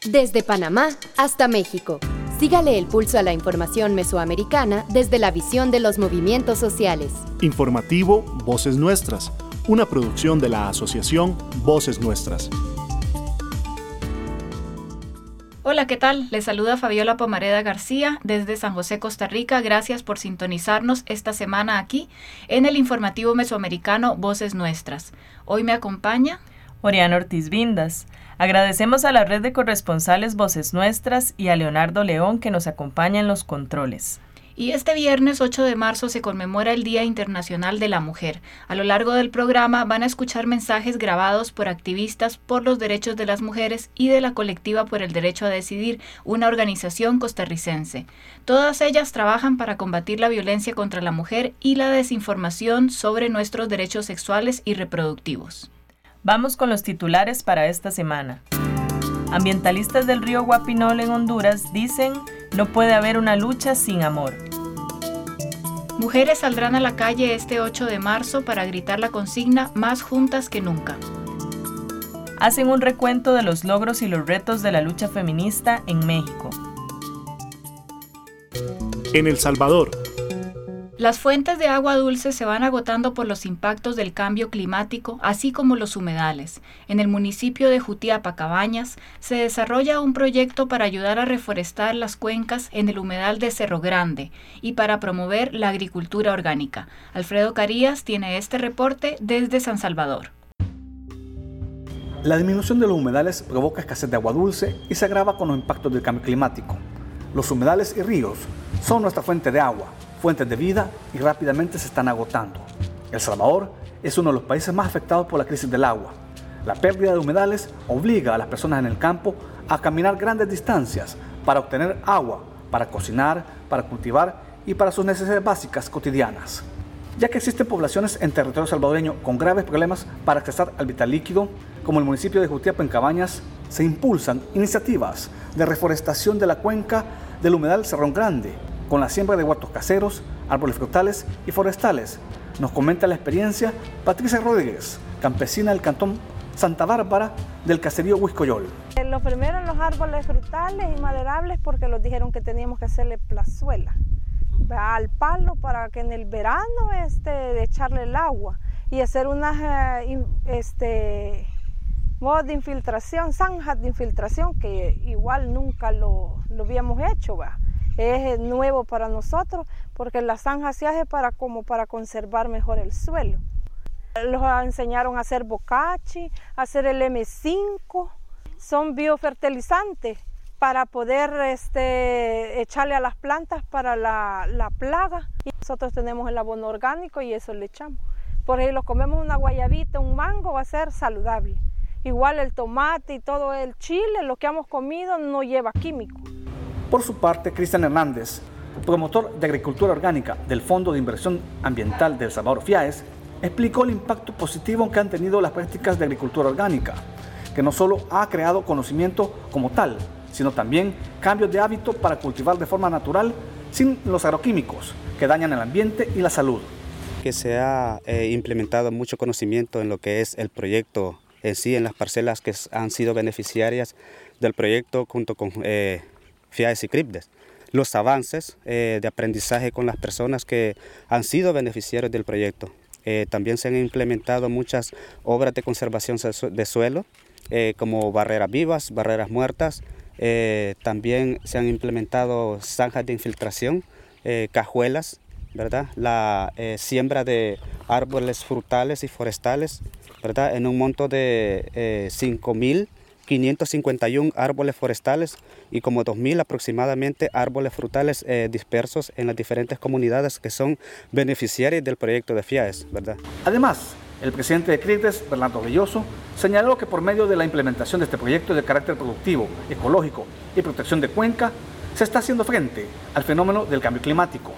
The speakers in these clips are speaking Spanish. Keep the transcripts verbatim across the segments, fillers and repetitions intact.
Desde Panamá hasta México. Sígale el pulso a la información mesoamericana desde la visión de los movimientos sociales. Informativo Voces Nuestras, una producción de la Asociación Voces Nuestras. Hola, ¿qué tal? Les saluda Fabiola Pomareda García desde San José, Costa Rica. Gracias por sintonizarnos esta semana aquí en el informativo mesoamericano Voces Nuestras. Hoy me acompaña Oriana Ortiz Vindas. Agradecemos a la red de corresponsales Voces Nuestras y a Leonardo León que nos acompaña en los controles. Y este viernes ocho de marzo se conmemora el Día Internacional de la Mujer. A lo largo del programa van a escuchar mensajes grabados por activistas por los derechos de las mujeres y de la Colectiva por el Derecho a Decidir, una organización costarricense. Todas ellas trabajan para combatir la violencia contra la mujer y la desinformación sobre nuestros derechos sexuales y reproductivos. Vamos con los titulares para esta semana. Ambientalistas del río Guapinol en Honduras dicen: no puede haber una lucha sin amor. Mujeres saldrán a la calle este ocho de marzo para gritar la consigna Más juntas que nunca. Hacen un recuento de los logros y los retos de la lucha feminista en México. En El Salvador. Las fuentes de agua dulce se van agotando por los impactos del cambio climático, así como los humedales. En el municipio de Jutiapa, Cabañas, se desarrolla un proyecto para ayudar a reforestar las cuencas en el humedal de Cerro Grande y para promover la agricultura orgánica. Alfredo Carías tiene este reporte desde San Salvador. La disminución de los humedales provoca escasez de agua dulce y se agrava con los impactos del cambio climático. Los humedales y ríos son nuestra fuente de agua, fuentes de vida, y rápidamente se están agotando. El Salvador es uno de los países más afectados por la crisis del agua. La pérdida de humedales obliga a las personas en el campo a caminar grandes distancias para obtener agua, para cocinar, para cultivar y para sus necesidades básicas cotidianas. Ya que existen poblaciones en territorio salvadoreño con graves problemas para accesar al vital líquido, como el municipio de Jutiapa en Cabañas, se impulsan iniciativas de reforestación de la cuenca del humedal Cerro Grande, con la siembra de huertos caseros, árboles frutales y forestales. Nos comenta la experiencia Patricia Rodríguez, campesina del cantón Santa Bárbara del caserío Huiscoyol. Lo primero, los árboles frutales y maderables, porque nos dijeron que teníamos que hacerle plazuela al palo para que en el verano este, echarle el agua y hacer unas eh, este, modos de infiltración, zanjas de infiltración, que igual nunca lo, lo habíamos hecho, ¿va? Es nuevo para nosotros porque la zanja se hace para, como para conservar mejor el suelo. Los enseñaron a hacer bocachi, a hacer el eme cinco, son biofertilizantes para poder este, echarle a las plantas para la, la plaga. Y nosotros tenemos el abono orgánico y eso le echamos. Por ahí lo comemos una guayabita, un mango, va a ser saludable. Igual el tomate y todo el chile, lo que hemos comido no lleva químicos. Por su parte, Cristian Hernández, promotor de agricultura orgánica del Fondo de Inversión Ambiental de El Salvador, FIAES, explicó el impacto positivo que han tenido las prácticas de agricultura orgánica, que no solo ha creado conocimiento como tal, sino también cambios de hábito para cultivar de forma natural sin los agroquímicos que dañan el ambiente y la salud. Que se ha eh, implementado mucho conocimiento en lo que es el proyecto en sí, en las parcelas que han sido beneficiarias del proyecto junto con eh, FIAES y CRIPDES. Los avances eh, de aprendizaje con las personas que han sido beneficiarios del proyecto. Eh, también se han implementado muchas obras de conservación de suelo, eh, como barreras vivas, barreras muertas. Eh, también se han implementado zanjas de infiltración, eh, cajuelas, ¿verdad? La eh, siembra de árboles frutales y forestales, ¿verdad? En un monto de eh, cinco mil quinientos cincuenta y uno árboles forestales y como dos mil aproximadamente árboles frutales eh, dispersos en las diferentes comunidades que son beneficiarias del proyecto de FIAES, ¿verdad? Además, el presidente de CRIPDES, Bernardo Belloso, señaló que por medio de la implementación de este proyecto de carácter productivo, ecológico y protección de cuenca, se está haciendo frente al fenómeno del cambio climático.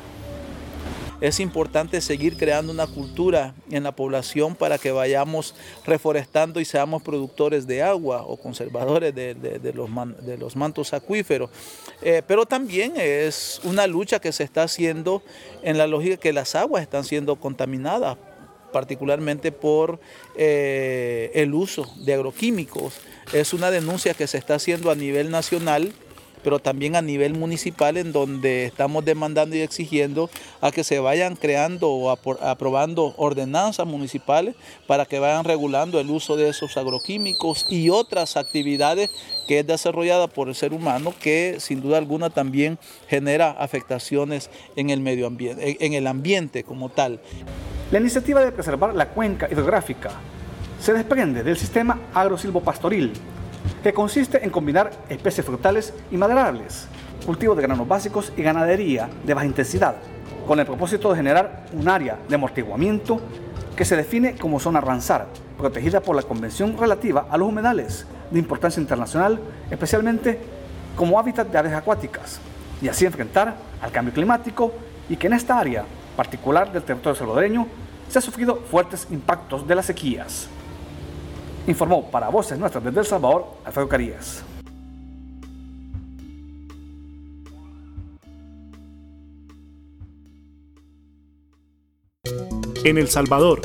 Es importante seguir creando una cultura en la población para que vayamos reforestando y seamos productores de agua o conservadores de, de, de, los, man, de los mantos acuíferos. Eh, pero también es una lucha que se está haciendo en la lógica que las aguas están siendo contaminadas particularmente por eh, el uso de agroquímicos. Es una denuncia que se está haciendo a nivel nacional, pero también a nivel municipal, en donde estamos demandando y exigiendo a que se vayan creando o aprobando ordenanzas municipales para que vayan regulando el uso de esos agroquímicos y otras actividades que es desarrollada por el ser humano, que sin duda alguna también genera afectaciones en el medio ambiente, en el ambiente como tal. La iniciativa de preservar la cuenca hidrográfica se desprende del sistema agrosilvopastoril, que consiste en combinar especies frutales y maderables, cultivo de granos básicos y ganadería de baja intensidad, con el propósito de generar un área de amortiguamiento que se define como zona Ramsar, protegida por la Convención relativa a los humedales de importancia internacional, especialmente como hábitat de aves acuáticas, y así enfrentar al cambio climático, y que en esta área particular del territorio salvadoreño se ha sufrido fuertes impactos de las sequías. Informó para Voces Nuestras desde El Salvador, Alfredo Carías. En El Salvador.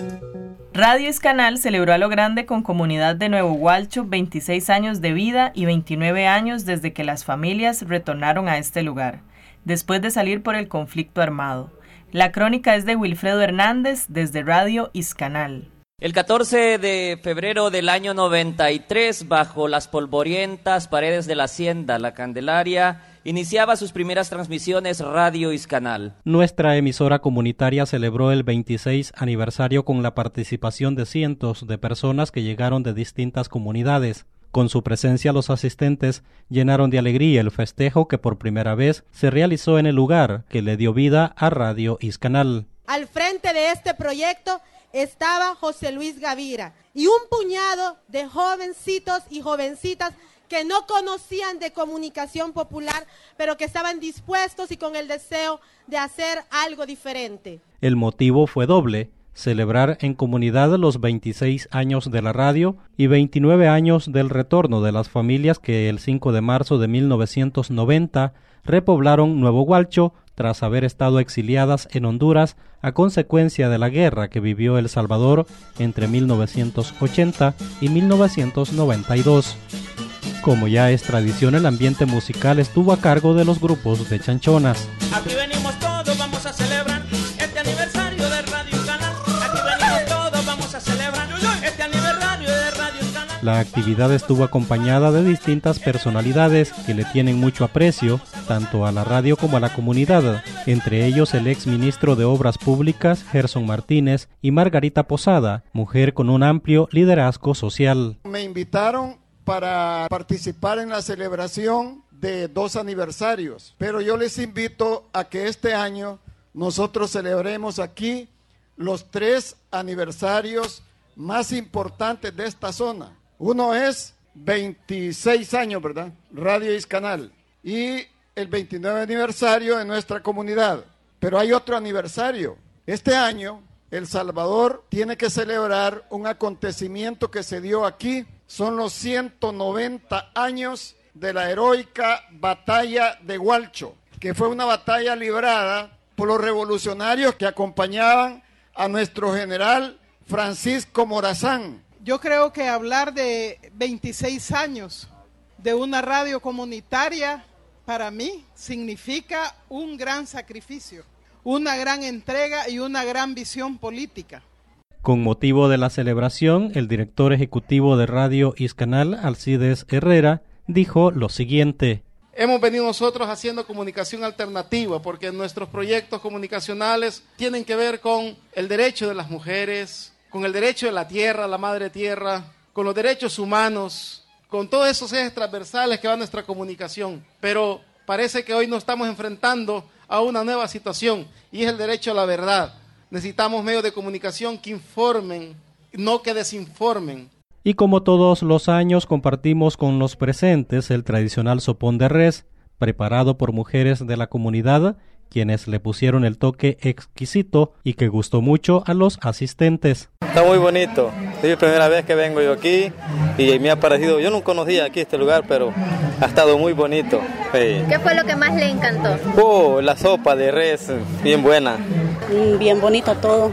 Radio Iscanal celebró a lo grande con Comunidad de Nuevo Gualcho veintiséis años de vida y veintinueve años desde que las familias retornaron a este lugar, después de salir por el conflicto armado. La crónica es de Wilfredo Hernández desde Radio Iscanal. El catorce de febrero del año noventa y tres, bajo las polvorientas paredes de la hacienda La Candelaria, iniciaba sus primeras transmisiones Radio Iscanal. Nuestra emisora comunitaria celebró el veintiséis aniversario con la participación de cientos de personas que llegaron de distintas comunidades. Con su presencia, los asistentes llenaron de alegría el festejo que por primera vez se realizó en el lugar que le dio vida a Radio Iscanal. Al frente de este proyecto estaba José Luis Gavira y un puñado de jovencitos y jovencitas que no conocían de comunicación popular, pero que estaban dispuestos y con el deseo de hacer algo diferente. El motivo fue doble: celebrar en comunidad los veintiséis años de la radio y veintinueve años del retorno de las familias que el cinco de marzo de mil novecientos noventa repoblaron Nuevo Gualcho tras haber estado exiliadas en Honduras a consecuencia de la guerra que vivió El Salvador entre mil novecientos ochenta y mil novecientos noventa y dos. Como ya es tradición, el ambiente musical estuvo a cargo de los grupos de chanchonas. Aquí venimos todos, vamos a celebrar este aniversario de Radio Iscanal. Aquí venimos todos, vamos a celebrar este aniversario de Radio Iscanal. La actividad estuvo acompañada de distintas personalidades que le tienen mucho aprecio, tanto a la radio como a la comunidad, entre ellos el ex ministro de Obras Públicas, Gerson Martínez, y Margarita Posada, mujer con un amplio liderazgo social. Me invitaron para participar en la celebración de dos aniversarios, pero yo les invito a que este año nosotros celebremos aquí los tres aniversarios más importantes de esta zona. Uno es veintiséis años, ¿verdad? Radio Iscanal, y el veintinueve aniversario de nuestra comunidad, pero hay otro aniversario. Este año El Salvador tiene que celebrar un acontecimiento que se dio aquí. Son los ciento noventa años de la heroica batalla de Gualcho, que fue una batalla librada por los revolucionarios que acompañaban a nuestro general Francisco Morazán. Yo creo que hablar de veintiséis años de una radio comunitaria, para mí, significa un gran sacrificio, una gran entrega y una gran visión política. Con motivo de la celebración, el director ejecutivo de Radio Iscanal, Alcides Herrera, dijo lo siguiente. Hemos venido nosotros haciendo comunicación alternativa porque nuestros proyectos comunicacionales tienen que ver con el derecho de las mujeres, con el derecho de la tierra, la madre tierra, con los derechos humanos, con todos esos ejes transversales que va nuestra comunicación. Pero parece que hoy nos estamos enfrentando a una nueva situación y es el derecho a la verdad. Necesitamos medios de comunicación que informen, no que desinformen. Y como todos los años compartimos con los presentes el tradicional sopón de res, preparado por mujeres de la comunidad, quienes le pusieron el toque exquisito y que gustó mucho a los asistentes. Está muy bonito, es la primera vez que vengo yo aquí y me ha parecido, yo no conocía aquí este lugar, pero ha estado muy bonito. Sí. ¿Qué fue lo que más le encantó? Oh, la sopa de res, bien buena. Bien bonito todo,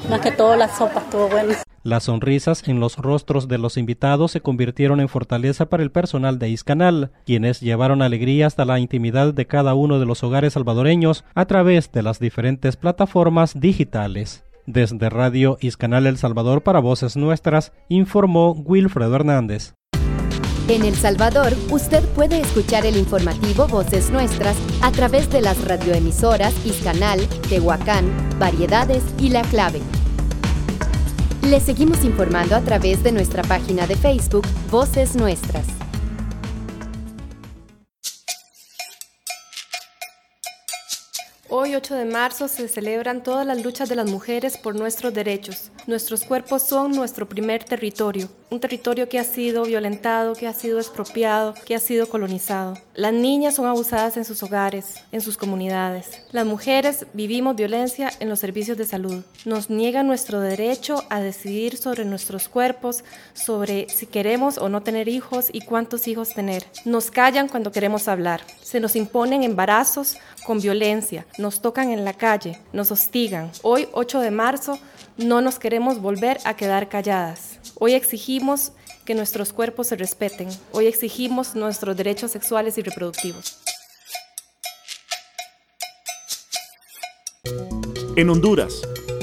Más que todo la sopa estuvo buena. Las sonrisas en los rostros de los invitados se convirtieron en fortaleza para el personal de Iscanal, quienes llevaron alegría hasta la intimidad de cada uno de los hogares salvadoreños a través de las diferentes plataformas digitales. Desde Radio Iscanal El Salvador para Voces Nuestras, informó Wilfredo Hernández. En El Salvador, usted puede escuchar el informativo Voces Nuestras a través de las radioemisoras Iscanal, Tehuacán, Variedades y La Clave. Le seguimos informando a través de nuestra página de Facebook, Voces Nuestras. Hoy, ocho de marzo, se celebran todas las luchas de las mujeres por nuestros derechos. Nuestros cuerpos son nuestro primer territorio, un territorio que ha sido violentado, que ha sido expropiado, que ha sido colonizado. Las niñas son abusadas en sus hogares, en sus comunidades. Las mujeres vivimos violencia en los servicios de salud. Nos niegan nuestro derecho a decidir sobre nuestros cuerpos, sobre si queremos o no tener hijos y cuántos hijos tener. Nos callan cuando queremos hablar. Se nos imponen embarazos con violencia. Nos tocan en la calle, nos hostigan. Hoy, ocho de marzo, no nos queremos volver a quedar calladas. Hoy exigimos que nuestros cuerpos se respeten. Hoy exigimos nuestros derechos sexuales y reproductivos. En Honduras.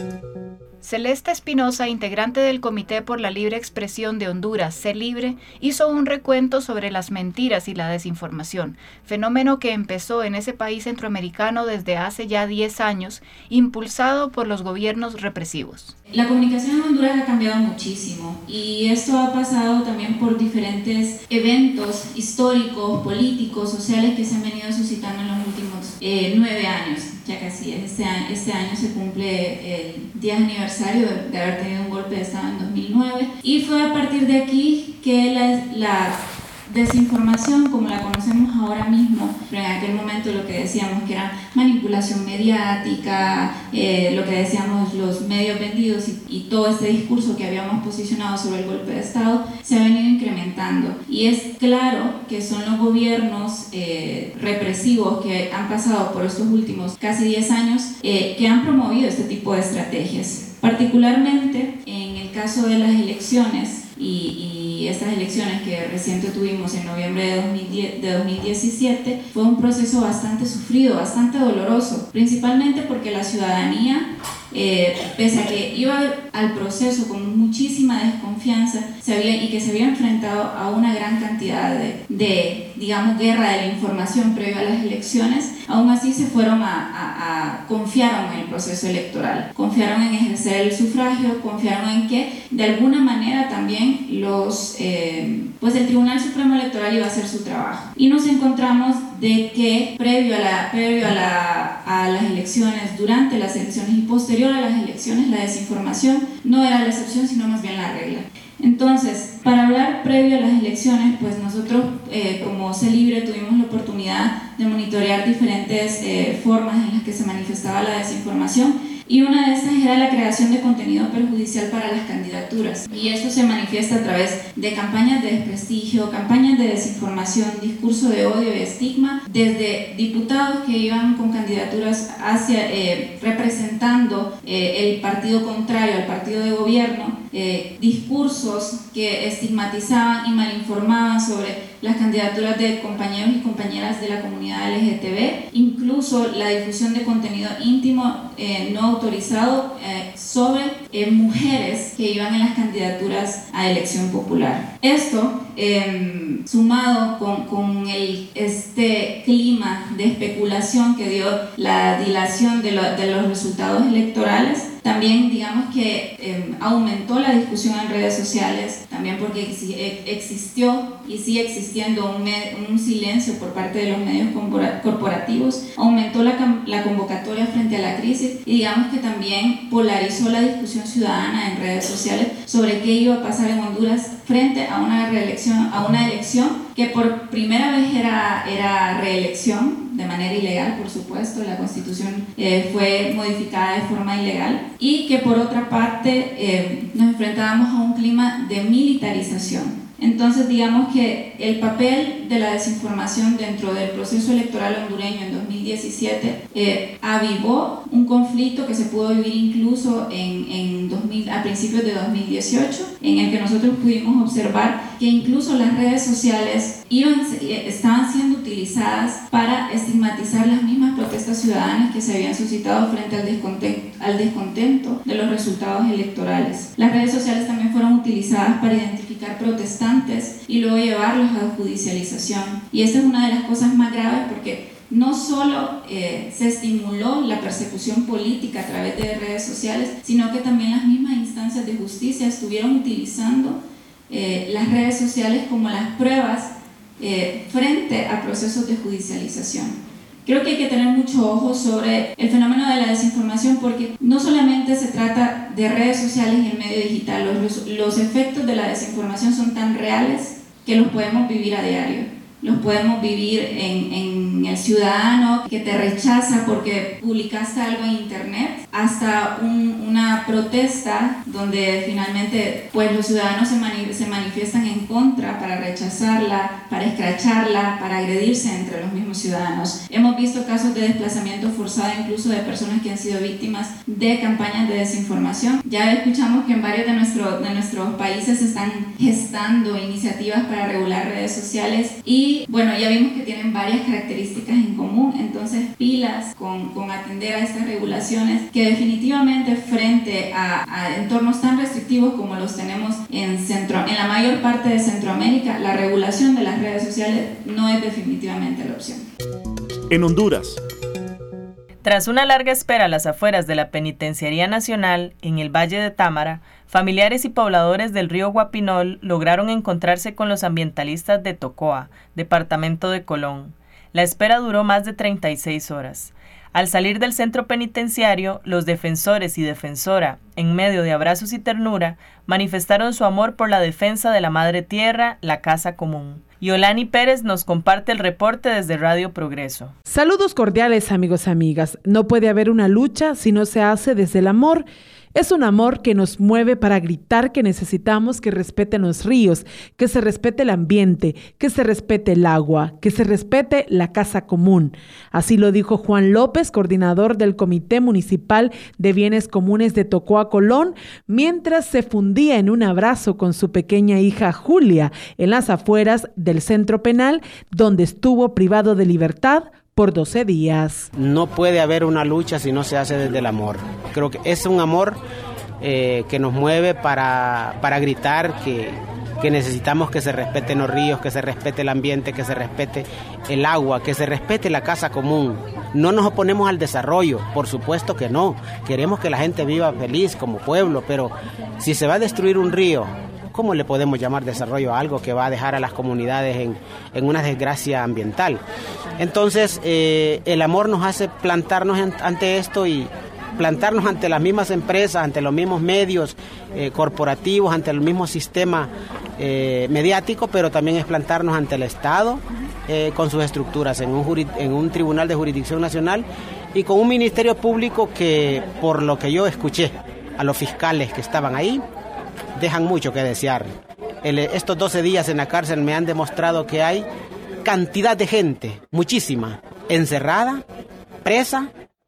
Celeste Espinosa, integrante del Comité por la Libre Expresión de Honduras, CELIBRE, hizo un recuento sobre las mentiras y la desinformación, fenómeno que empezó en ese país centroamericano desde hace ya diez años, impulsado por los gobiernos represivos. La comunicación en Honduras ha cambiado muchísimo y esto ha pasado también por diferentes eventos históricos, políticos, sociales que se han venido suscitando en los últimos eh, nueve años. Ya casi este año, este año se cumple el diez aniversario de, de haber tenido un golpe de Estado en dos mil nueve y fue a partir de aquí que la, la desinformación como la conocemos ahora mismo, pero en aquel momento lo que decíamos que era manipulación mediática, eh, lo que decíamos los medios vendidos y, y todo este discurso que habíamos posicionado sobre el golpe de Estado se ha venido incrementando y es claro que son los gobiernos eh, represivos que han pasado por estos últimos casi diez años eh, que han promovido este tipo de estrategias, particularmente en el caso de las elecciones y, y estas elecciones que reciente tuvimos en noviembre de, dos mil diez, de dos mil diecisiete fue un proceso bastante sufrido, bastante doloroso, principalmente porque la ciudadanía, eh, pese a que iba al proceso con muchísima desconfianza se había, y que se había enfrentado a una gran cantidad de, de digamos, guerra de la información previo a las elecciones, aún así se fueron a, a, a confiaron en el proceso electoral, confiaron en ejercer el sufragio, confiaron en que de alguna manera también los, eh, pues el Tribunal Supremo Electoral iba a hacer su trabajo. Y nos encontramos de que previo a, la, previo a, la, a las elecciones, durante las elecciones y posterior a las elecciones, la desinformación no era la excepción, sino más bien la regla. Entonces, para hablar previo a las elecciones, pues nosotros eh, como CELIBRE tuvimos la oportunidad de monitorear diferentes eh, formas en las que se manifestaba la desinformación y una de estas era la creación de contenido perjudicial para las candidaturas y esto se manifiesta a través de campañas de desprestigio, campañas de desinformación, discurso de odio y estigma, desde diputados que iban con candidaturas hacia eh, representando eh, el partido contrario al partido de gobierno, eh, discursos que estigmatizaban y malinformaban sobre las candidaturas de compañeros y compañeras de la comunidad L G T B, incluso la difusión de contenido íntimo eh, no autorizado eh, sobre eh, mujeres que iban en las candidaturas a elección popular. Esto, eh, sumado con, con el, este clima de especulación que dio la dilación de, lo, de los resultados electorales, también digamos que eh, aumentó la discusión en redes sociales, también porque existió y sigue existiendo un, med, un silencio por parte de los medios corporativos, aumentó la, la convocatoria frente a la crisis y digamos que también polarizó la discusión ciudadana en redes sociales sobre qué iba a pasar en Honduras frente a una reelección, a una elección que por primera vez era, era reelección de manera ilegal, por supuesto, la Constitución eh, fue modificada de forma ilegal y que por otra parte eh, nos enfrentábamos a un clima de militarización. Entonces, digamos que el papel de la desinformación dentro del proceso electoral hondureño en dos mil diecisiete eh, avivó un conflicto que se pudo vivir incluso en, en dos mil, a principios de dos mil dieciocho, en el que nosotros pudimos observar que incluso las redes sociales iban, estaban siendo utilizadas para estigmatizar las mismas protestas ciudadanas que se habían suscitado frente al descontento, al descontento de los resultados electorales. Las redes sociales también fueron utilizadas para identificar protestantes y luego llevarlos a judicialización. Y esta es una de las cosas más graves porque no solo eh, se estimuló la persecución política a través de redes sociales, sino que también las mismas instancias de justicia estuvieron utilizando eh, las redes sociales como las pruebas eh, frente a procesos de judicialización. Creo que hay que tener mucho ojo sobre el fenómeno de la desinformación porque no solamente se trata de redes sociales y el medio digital, los, los efectos de la desinformación son tan reales que los podemos vivir a diario. Los podemos vivir en, en el ciudadano que te rechaza porque publicaste algo en internet, hasta un, una protesta donde finalmente pues, los ciudadanos se, mani- se manifiestan en contra para rechazarla, para escracharla, para agredirse entre los mismos ciudadanos. Hemos visto casos de desplazamiento forzado incluso de personas que han sido víctimas de campañas de desinformación. Ya escuchamos que en varios de, nuestro, de nuestros países se están gestando iniciativas para regular redes sociales y Y bueno, ya vimos que tienen varias características en común, entonces pilas con, con atender a estas regulaciones que definitivamente frente a, a entornos tan restrictivos como los tenemos en, centro, en la mayor parte de Centroamérica, la regulación de las redes sociales no es definitivamente la opción. En Honduras. Tras una larga espera a las afueras de la Penitenciaría Nacional, en el Valle de Támara, familiares y pobladores del río Guapinol lograron encontrarse con los ambientalistas de Tocoa, departamento de Colón. La espera duró más de treinta y seis horas. Al salir del centro penitenciario, los defensores y defensora, en medio de abrazos y ternura, manifestaron su amor por la defensa de la Madre Tierra, la Casa Común. Yolani Pérez nos comparte el reporte desde Radio Progreso. Saludos cordiales, amigos y amigas. No puede haber una lucha si no se hace desde el amor. Es un amor que nos mueve para gritar que necesitamos que respeten los ríos, que se respete el ambiente, que se respete el agua, que se respete la casa común. Así lo dijo Juan López, coordinador del Comité Municipal de Bienes Comunes de Tocoa, Colón, mientras se fundía en un abrazo con su pequeña hija Julia en las afueras del centro penal, donde estuvo privado de libertad por doce días. No puede haber una lucha si no se hace desde el amor. Creo que es un amor eh, que nos mueve para, para gritar que, que necesitamos que se respeten los ríos, que se respete el ambiente, que se respete el agua, que se respete la casa común. No nos oponemos al desarrollo, por supuesto que no. Queremos que la gente viva feliz como pueblo, pero si se va a destruir un río, ¿cómo le podemos llamar desarrollo a algo que va a dejar a las comunidades en, en una desgracia ambiental? Entonces, eh, el amor nos hace plantarnos en, ante esto y plantarnos ante las mismas empresas, ante los mismos medios eh, corporativos, ante el mismo sistema eh, mediático, pero también es plantarnos ante el Estado eh, con sus estructuras, en un, jurid, en un tribunal de jurisdicción nacional y con un ministerio público que, por lo que yo escuché a los fiscales que estaban ahí, dejan mucho que desear. El, estos doce días en la cárcel me han demostrado que hay cantidad de gente, muchísima, encerrada, presa,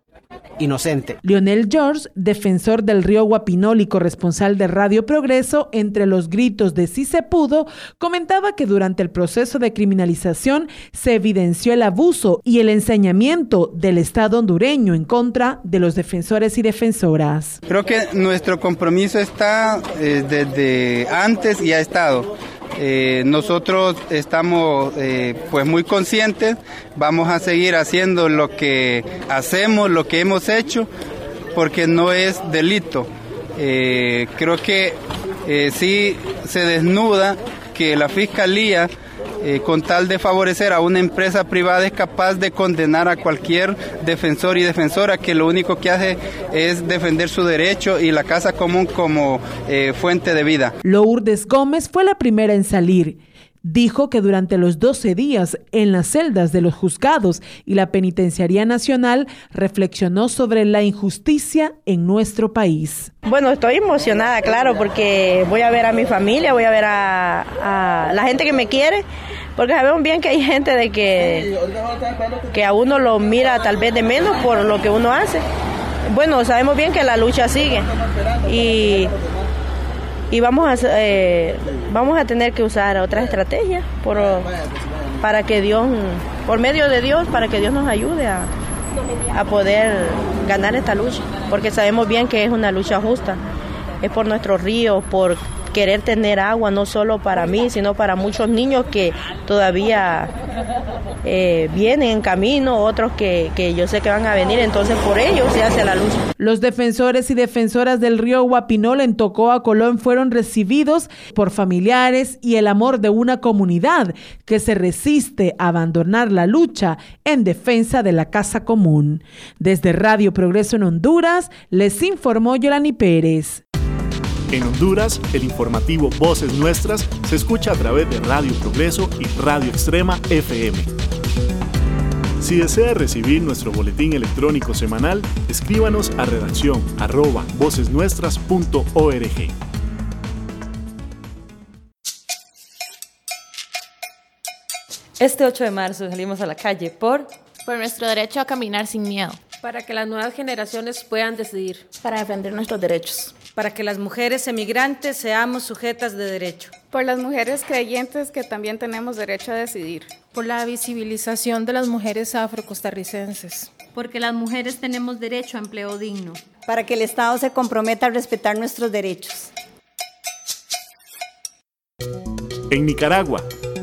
inocente. Leonel George, defensor del río Guapinol y corresponsal de Radio Progreso, entre los gritos de sí se pudo, comentaba que durante el proceso de criminalización se evidenció el abuso y el ensañamiento del Estado hondureño en contra de los defensores y defensoras. Creo que nuestro compromiso está eh, desde antes y ha estado. Eh, nosotros estamos eh, pues muy conscientes, vamos a seguir haciendo lo que hacemos, lo que hemos hecho, porque no es delito. Eh, creo que eh, sí se desnuda que la Fiscalía, eh, con tal de favorecer a una empresa privada, es capaz de condenar a cualquier defensor y defensora que lo único que hace es defender su derecho y la casa común como eh, fuente de vida. Lourdes Gómez fue la primera en salir. Dijo que durante los doce días en las celdas de los juzgados y la Penitenciaría Nacional reflexionó sobre la injusticia en nuestro país. Bueno, estoy emocionada, claro, porque voy a ver a mi familia, voy a ver a, a la gente que me quiere, porque sabemos bien que hay gente de que, que a uno lo mira tal vez de menos por lo que uno hace. Bueno, sabemos bien que la lucha sigue y, y vamos, a, eh, vamos a tener que usar otra estrategia por, para que Dios, por medio de Dios, para que Dios nos ayude a, a poder ganar esta lucha, porque sabemos bien que es una lucha justa, es por nuestros ríos, por querer tener agua, no solo para mí, sino para muchos niños que todavía eh, vienen en camino, otros que, que yo sé que van a venir, entonces por ellos se hace la lucha. Los defensores y defensoras del río Guapinol en Tocoa, Colón, fueron recibidos por familiares y el amor de una comunidad que se resiste a abandonar la lucha en defensa de la casa común. Desde Radio Progreso en Honduras, les informó Yolani Pérez. En Honduras, el informativo Voces Nuestras se escucha a través de Radio Progreso y Radio Extrema F M. Si desea recibir nuestro boletín electrónico semanal, escríbanos a redacción arroba vocesnuestras punto org. Este ocho de marzo salimos a la calle por... Por nuestro derecho a caminar sin miedo. Para que las nuevas generaciones puedan decidir. Para defender nuestros derechos. Para que las mujeres emigrantes seamos sujetas de derecho. Por las mujeres creyentes que también tenemos derecho a decidir. Por la visibilización de las mujeres afrocostarricenses. Porque las mujeres tenemos derecho a empleo digno. Para que el Estado se comprometa a respetar nuestros derechos. En Nicaragua.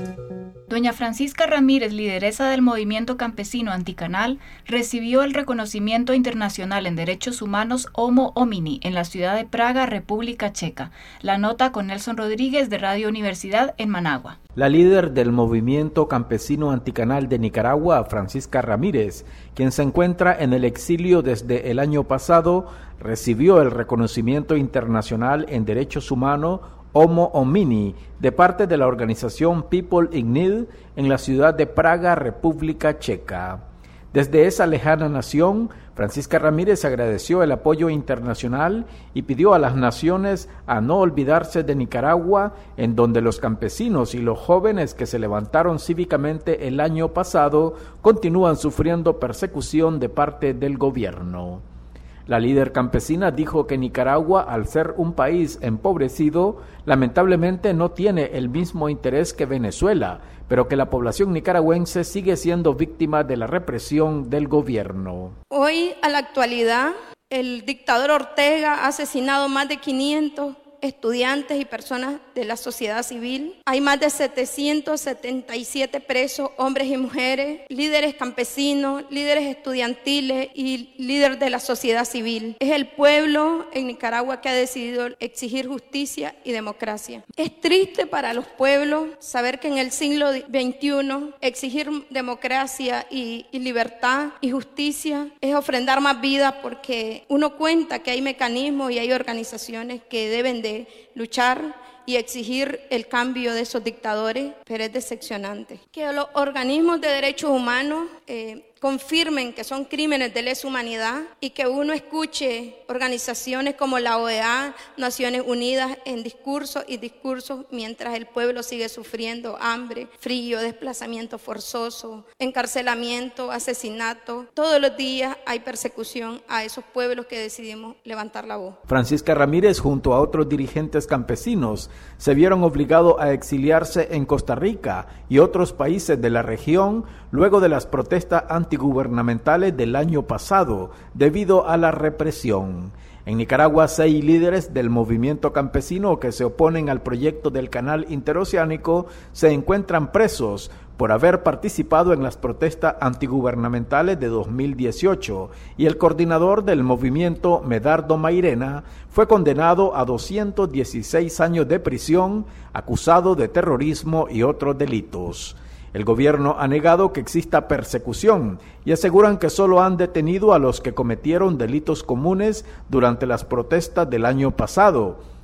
Doña Francisca Ramírez, lideresa del movimiento campesino anticanal, recibió el reconocimiento internacional en derechos humanos Homo Homini en la ciudad de Praga, República Checa. La nota con Nelson Rodríguez de Radio Universidad en Managua. La líder del movimiento campesino anticanal de Nicaragua, Francisca Ramírez, quien se encuentra en el exilio desde el año pasado, recibió el reconocimiento internacional en derechos humanos Homo Homini, de parte de la organización People in Need en la ciudad de Praga, República Checa. Desde esa lejana nación, Francisca Ramírez agradeció el apoyo internacional y pidió a las naciones a no olvidarse de Nicaragua, en donde los campesinos y los jóvenes que se levantaron cívicamente el año pasado continúan sufriendo persecución de parte del gobierno. La líder campesina dijo que Nicaragua, al ser un país empobrecido, lamentablemente no tiene el mismo interés que Venezuela, pero que la población nicaragüense sigue siendo víctima de la represión del gobierno. Hoy, a la actualidad, el dictador Ortega ha asesinado más de quinientos estudiantes y personas de la sociedad civil. Hay más de setecientos setenta y siete presos, hombres y mujeres, líderes campesinos, líderes estudiantiles y líderes de la sociedad civil. Es el pueblo en Nicaragua que ha decidido exigir justicia y democracia. Es triste para los pueblos saber que en el siglo veintiuno exigir democracia y, y libertad y justicia es ofrendar más vidas, porque uno cuenta que hay mecanismos y hay organizaciones que deben de luchar y exigir el cambio de esos dictadores, pero es decepcionante. Que los organismos de derechos humanos eh, confirmen que son crímenes de lesa humanidad y que uno escuche organizaciones como la O E A, Naciones Unidas, en discursos y discursos mientras el pueblo sigue sufriendo hambre, frío, desplazamiento forzoso, encarcelamiento, asesinato. Todos los días hay persecución a esos pueblos que decidimos levantar la voz. Francisca Ramírez, junto a otros dirigentes campesinos, se vieron obligados a exiliarse en Costa Rica y otros países de la región luego de las protestas antigubernamentales del año pasado debido a la represión. En Nicaragua, seis líderes del movimiento campesino que se oponen al proyecto del canal interoceánico se encuentran presos por haber participado en las protestas antigubernamentales de dos mil dieciocho, y el coordinador del movimiento, Medardo Mairena, fue condenado a doscientos dieciséis años de prisión, acusado de terrorismo y otros delitos. El gobierno ha negado que exista persecución y aseguran que solo han detenido a los que cometieron delitos comunes durante las protestas del año pasado,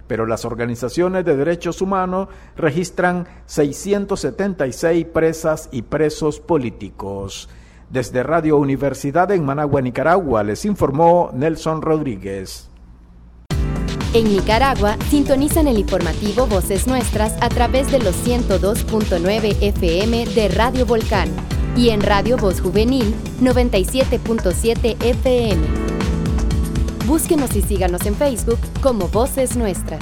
pero las organizaciones de derechos humanos registran seiscientos setenta y seis presas y presos políticos. Desde Radio Universidad en Managua, Nicaragua, les informó Nelson Rodríguez. En Nicaragua, sintonizan el informativo Voces Nuestras a través de los ciento dos punto nueve F M de Radio Volcán y en Radio Voz Juvenil noventa y siete punto siete F M. Búsquenos y síganos en Facebook como Voces Nuestras.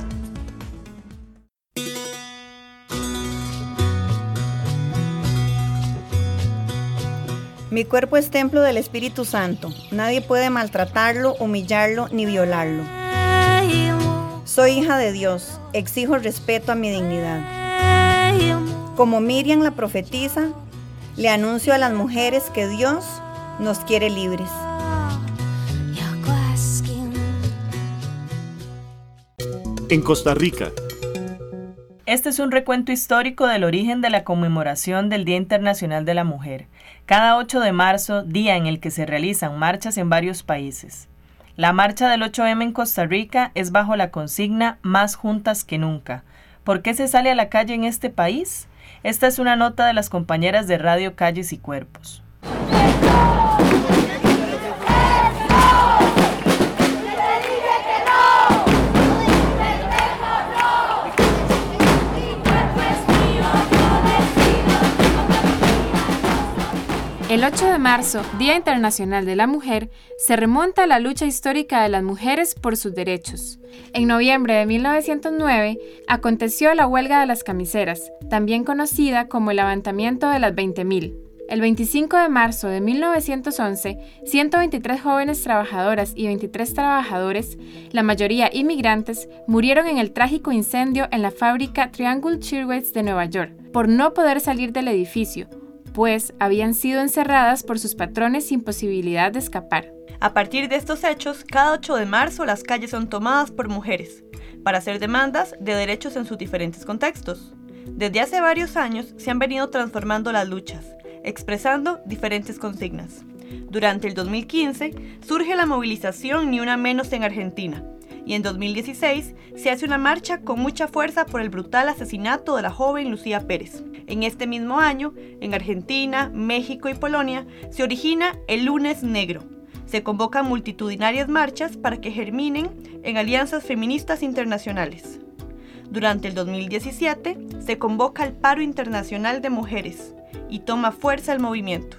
Mi cuerpo es templo del Espíritu Santo. Nadie puede maltratarlo, humillarlo ni violarlo. Soy hija de Dios. Exijo respeto a mi dignidad. Como Miriam la profetisa, le anuncio a las mujeres que Dios nos quiere libres. En Costa Rica. Este es un recuento histórico del origen de la conmemoración del Día Internacional de la Mujer, cada ocho de marzo, día en el que se realizan marchas en varios países. La marcha del ocho eme en Costa Rica es bajo la consigna Más juntas que nunca. ¿Por qué se sale a la calle en este país? Esta es una nota de las compañeras de Radio Calles y Cuerpos. El ocho de marzo, Día Internacional de la Mujer, se remonta a la lucha histórica de las mujeres por sus derechos. En noviembre de mil novecientos nueve, aconteció la huelga de las camiseras, también conocida como el levantamiento de las veinte mil. El veinticinco de marzo de mil novecientos once, ciento veintitrés jóvenes trabajadoras y veintitrés trabajadores, la mayoría inmigrantes, murieron en el trágico incendio en la fábrica Triangle Shirtwaist de Nueva York, por no poder salir del edificio, pues habían sido encerradas por sus patrones sin posibilidad de escapar. A partir de estos hechos, cada ocho de marzo las calles son tomadas por mujeres para hacer demandas de derechos en sus diferentes contextos. Desde hace varios años se han venido transformando las luchas, expresando diferentes consignas. Durante el dos mil quince surge la movilización Ni Una Menos en Argentina, y en dos mil dieciséis se hace una marcha con mucha fuerza por el brutal asesinato de la joven Lucía Pérez. En este mismo año, en Argentina, México y Polonia, se origina el Lunes Negro. Se convocan multitudinarias marchas para que germinen en alianzas feministas internacionales. Durante el dos mil diecisiete se convoca el Paro Internacional de Mujeres y toma fuerza el movimiento.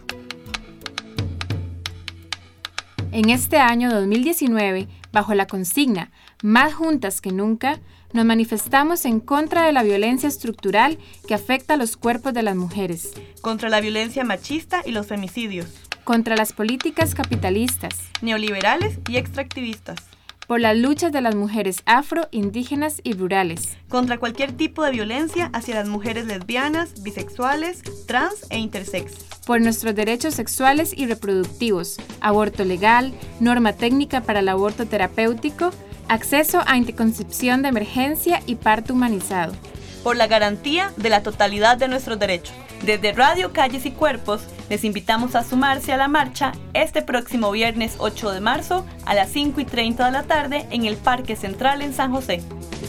En este año dos mil diecinueve, bajo la consigna Más juntas que nunca, nos manifestamos en contra de la violencia estructural que afecta a los cuerpos de las mujeres, contra la violencia machista y los femicidios, contra las políticas capitalistas, neoliberales y extractivistas, por las luchas de las mujeres afro, indígenas y rurales, contra cualquier tipo de violencia hacia las mujeres lesbianas, bisexuales, trans e intersex, por nuestros derechos sexuales y reproductivos, aborto legal, norma técnica para el aborto terapéutico, acceso a anticoncepción de emergencia y parto humanizado, por la garantía de la totalidad de nuestros derechos. Desde Radio Calles y Cuerpos, les invitamos a sumarse a la marcha este próximo viernes ocho de marzo a las cinco y treinta de la tarde en el Parque Central en San José.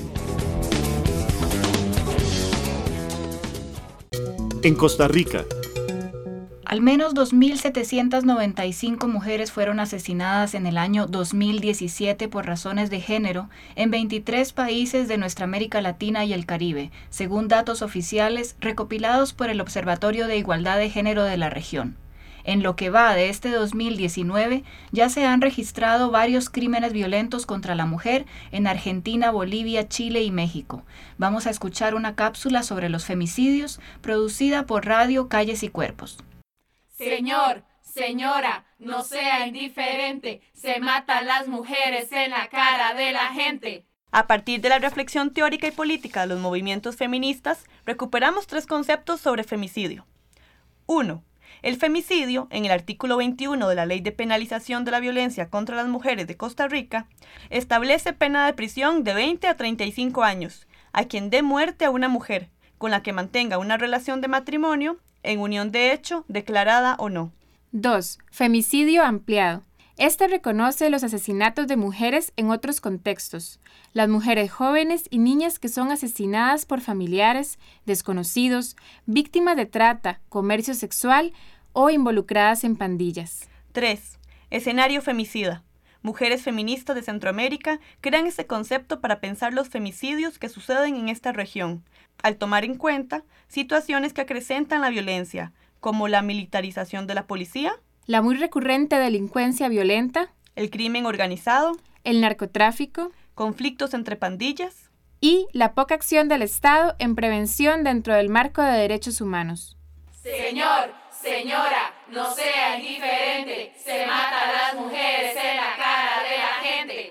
En Costa Rica. Al menos dos mil setecientas noventa y cinco mujeres fueron asesinadas en el año dos mil diecisiete por razones de género en veintitrés países de nuestra América Latina y el Caribe, según datos oficiales recopilados por el Observatorio de Igualdad de Género de la región. En lo que va de este dos mil diecinueve, ya se han registrado varios crímenes violentos contra la mujer en Argentina, Bolivia, Chile y México. Vamos a escuchar una cápsula sobre los femicidios producida por Radio Calles y Cuerpos. Señor, señora, no sea indiferente, se matan las mujeres en la cara de la gente. A partir de la reflexión teórica y política de los movimientos feministas, recuperamos tres conceptos sobre femicidio. uno. El femicidio, en el artículo veintiuno de la Ley de Penalización de la Violencia contra las Mujeres de Costa Rica, establece pena de prisión de veinte a treinta y cinco años a quien dé muerte a una mujer con la que mantenga una relación de matrimonio, en unión de hecho, declarada o no. dos. Femicidio ampliado. Este reconoce los asesinatos de mujeres en otros contextos, las mujeres jóvenes y niñas que son asesinadas por familiares, desconocidos, víctimas de trata, comercio sexual o involucradas en pandillas. tres. Escenario femicida. Mujeres feministas de Centroamérica crean este concepto para pensar los femicidios que suceden en esta región, al tomar en cuenta situaciones que acrecentan la violencia, como la militarización de la policía, la muy recurrente delincuencia violenta, el crimen organizado, el narcotráfico, conflictos entre pandillas y la poca acción del Estado en prevención dentro del marco de derechos humanos. Señor, señora, no sea indiferente, se mata a las mujeres en la cara de la gente.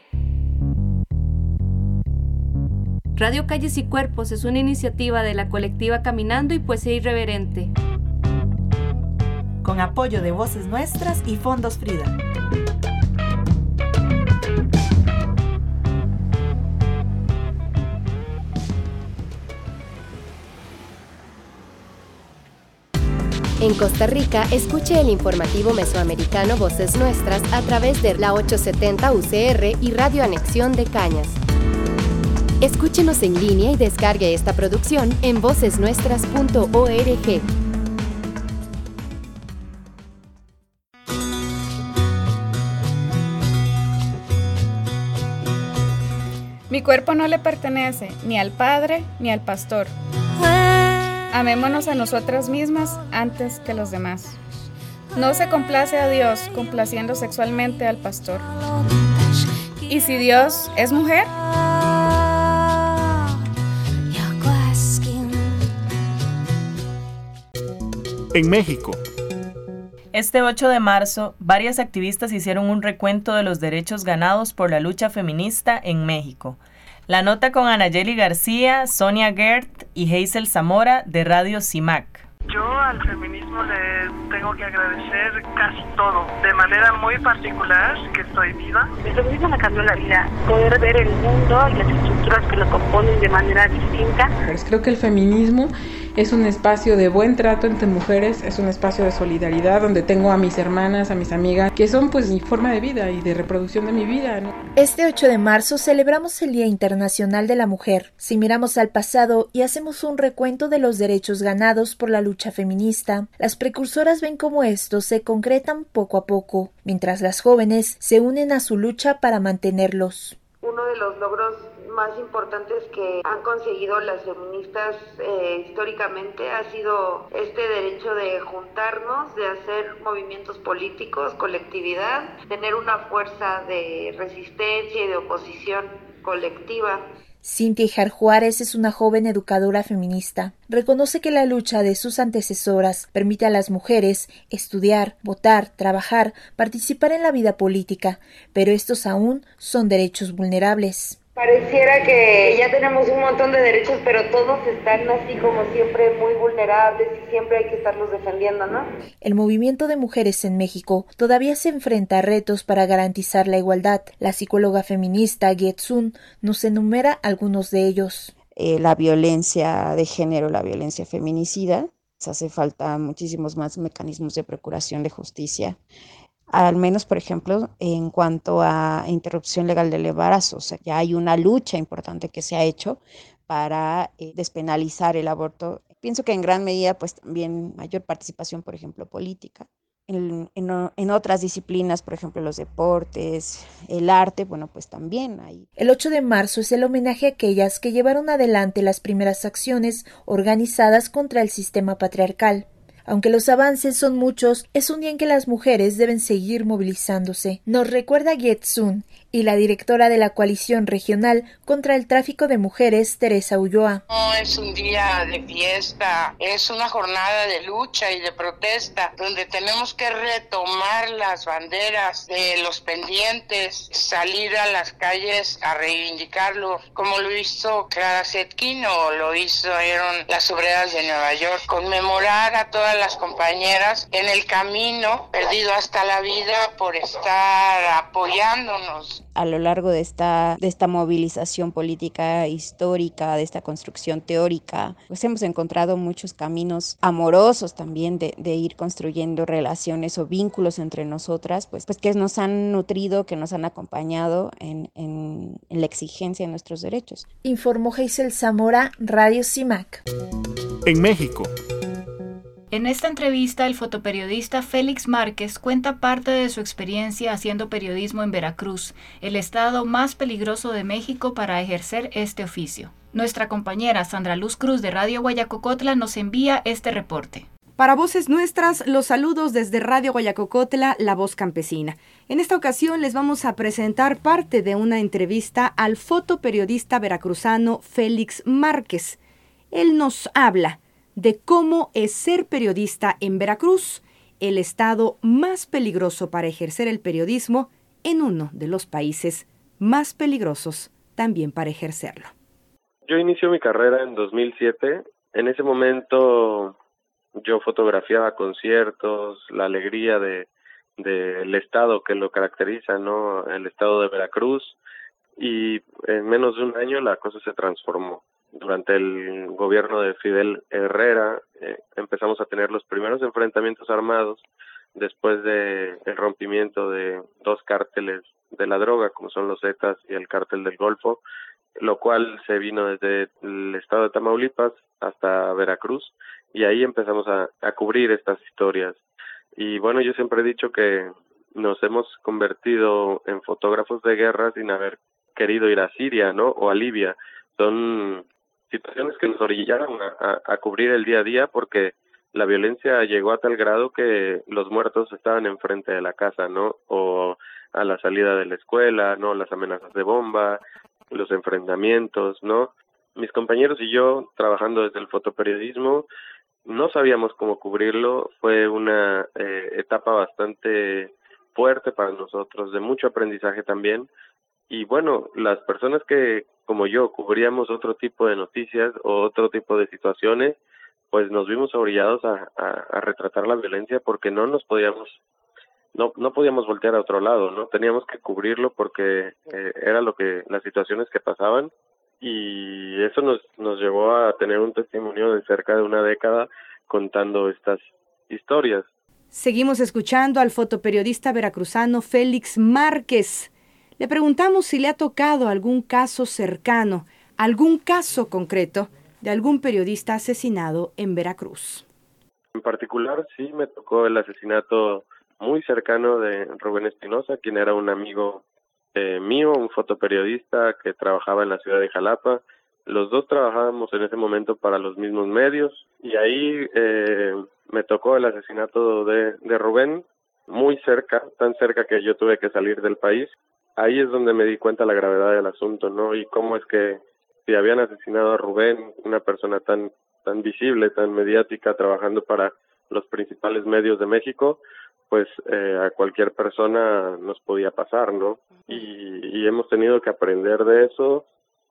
Radio Calles y Cuerpos es una iniciativa de la colectiva Caminando y Poesía Irreverente, con apoyo de Voces Nuestras y Fondos Frida. En Costa Rica, escuche el informativo mesoamericano Voces Nuestras a través de la ochocientos setenta U C R y Radio Anexión de Cañas. Escúchenos en línea y descargue esta producción en voces nuestras punto org. Mi cuerpo no le pertenece ni al Padre ni al pastor. Amémonos a nosotras mismas antes que los demás. No se complace a Dios complaciendo sexualmente al pastor. ¿Y si Dios es mujer? En México. Este ocho de marzo, varias activistas hicieron un recuento de los derechos ganados por la lucha feminista en México. La nota con Anayeli García, Sonia Gert y Hazel Zamora de Radio CIMAC. Yo al feminismo le tengo que agradecer casi todo, de manera muy particular que estoy viva. El feminismo me cambió la vida, poder ver el mundo y las estructuras que lo componen de manera distinta. Pues creo que el feminismo es un espacio de buen trato entre mujeres, es un espacio de solidaridad donde tengo a mis hermanas, a mis amigas, que son pues mi forma de vida y de reproducción de mi vida, ¿no? Este ocho de marzo celebramos el Día Internacional de la Mujer. Si miramos al pasado y hacemos un recuento de los derechos ganados por la lucha feminista, las precursoras ven cómo estos se concretan poco a poco, mientras las jóvenes se unen a su lucha para mantenerlos. Uno de los logros más importantes que han conseguido las feministas eh, históricamente ha sido este derecho de juntarnos, de hacer movimientos políticos, colectividad, tener una fuerza de resistencia y de oposición colectiva. Cintia Ijar Juárez es una joven educadora feminista. Reconoce que la lucha de sus antecesoras permite a las mujeres estudiar, votar, trabajar, participar en la vida política, pero estos aún son derechos vulnerables. Pareciera que ya tenemos un montón de derechos, pero todos están así como siempre muy vulnerables y siempre hay que estarlos defendiendo, ¿no? El movimiento de mujeres en México todavía se enfrenta a retos para garantizar la igualdad. La psicóloga feminista Getsun nos enumera algunos de ellos. Eh, la violencia de género, la violencia feminicida. Hace falta muchísimos más mecanismos de procuración de justicia. Al menos, por ejemplo, en cuanto a interrupción legal del embarazo, o sea, ya hay una lucha importante que se ha hecho para eh, despenalizar el aborto. Pienso que en gran medida, pues también mayor participación, por ejemplo, política. En, en, en otras disciplinas, por ejemplo, los deportes, el arte, bueno, pues también hay. El ocho de marzo es el homenaje a aquellas que llevaron adelante las primeras acciones organizadas contra el sistema patriarcal. Aunque los avances son muchos, es un día en que las mujeres deben seguir movilizándose. Nos recuerda Getsun y la directora de la Coalición Regional contra el Tráfico de Mujeres, Teresa Ulloa. No es un día de fiesta, es una jornada de lucha y de protesta, donde tenemos que retomar las banderas de los pendientes, salir a las calles a reivindicarlo, como lo hizo Clara Zetkin o lo hicieron las obreras de Nueva York, conmemorar a todas todas las compañeras en el camino, perdido hasta la vida por estar apoyándonos. A lo largo de esta, de esta movilización política histórica, de esta construcción teórica, pues hemos encontrado muchos caminos amorosos también de, de ir construyendo relaciones o vínculos entre nosotras, pues, pues que nos han nutrido, que nos han acompañado en, en, en la exigencia de nuestros derechos. Informó Geisel Zamora, Radio CIMAC. En México. En esta entrevista, el fotoperiodista Félix Márquez cuenta parte de su experiencia haciendo periodismo en Veracruz, el estado más peligroso de México para ejercer este oficio. Nuestra compañera Sandra Luz Cruz de Radio Guayacocotla nos envía este reporte. Para Voces Nuestras, los saludos desde Radio Guayacocotla, La Voz Campesina. En esta ocasión les vamos a presentar parte de una entrevista al fotoperiodista veracruzano Félix Márquez. Él nos habla de cómo es ser periodista en Veracruz, el estado más peligroso para ejercer el periodismo en uno de los países más peligrosos también para ejercerlo. Yo inicio mi carrera en dos mil siete. En ese momento yo fotografiaba conciertos, la alegría de del estado que lo caracteriza, ¿no? El estado de Veracruz, y en menos de un año la cosa se transformó. Durante el gobierno de Fidel Herrera eh, empezamos a tener los primeros enfrentamientos armados después de el rompimiento de dos cárteles de la droga, como son los Zetas y el Cártel del Golfo, lo cual se vino desde el estado de Tamaulipas hasta Veracruz, y ahí empezamos a, a cubrir estas historias. Y bueno, yo siempre he dicho que nos hemos convertido en fotógrafos de guerra sin haber querido ir a Siria, ¿no? O a Libia. Son situaciones que nos orillaron a, a, a cubrir el día a día, porque la violencia llegó a tal grado que los muertos estaban enfrente de la casa, ¿no? O a la salida de la escuela, ¿no? Las amenazas de bomba, los enfrentamientos, ¿no? Mis compañeros y yo, trabajando desde el fotoperiodismo, no sabíamos cómo cubrirlo. Fue una eh, etapa bastante fuerte para nosotros, de mucho aprendizaje también. Y bueno, las personas que, como yo, cubríamos otro tipo de noticias o otro tipo de situaciones, pues nos vimos orillados a, a, a retratar la violencia, porque no nos podíamos, no no podíamos voltear a otro lado, ¿no? Teníamos que cubrirlo porque eh, era lo que, las situaciones que pasaban, y eso nos, nos llevó a tener un testimonio de cerca de una década contando estas historias. Seguimos escuchando al fotoperiodista veracruzano Félix Márquez. Le preguntamos si le ha tocado algún caso cercano, algún caso concreto de algún periodista asesinado en Veracruz. En particular, sí me tocó el asesinato muy cercano de Rubén Espinosa, quien era un amigo eh, mío, un fotoperiodista que trabajaba en la ciudad de Jalapa. Los dos trabajábamos en ese momento para los mismos medios, y ahí eh, me tocó el asesinato de, de Rubén, muy cerca, tan cerca que yo tuve que salir del país. Ahí es donde me di cuenta de la gravedad del asunto, ¿no? Y cómo es que si habían asesinado a Rubén, una persona tan tan visible, tan mediática, trabajando para los principales medios de México, pues eh, a cualquier persona nos podía pasar, ¿no? Y, y hemos tenido que aprender de eso,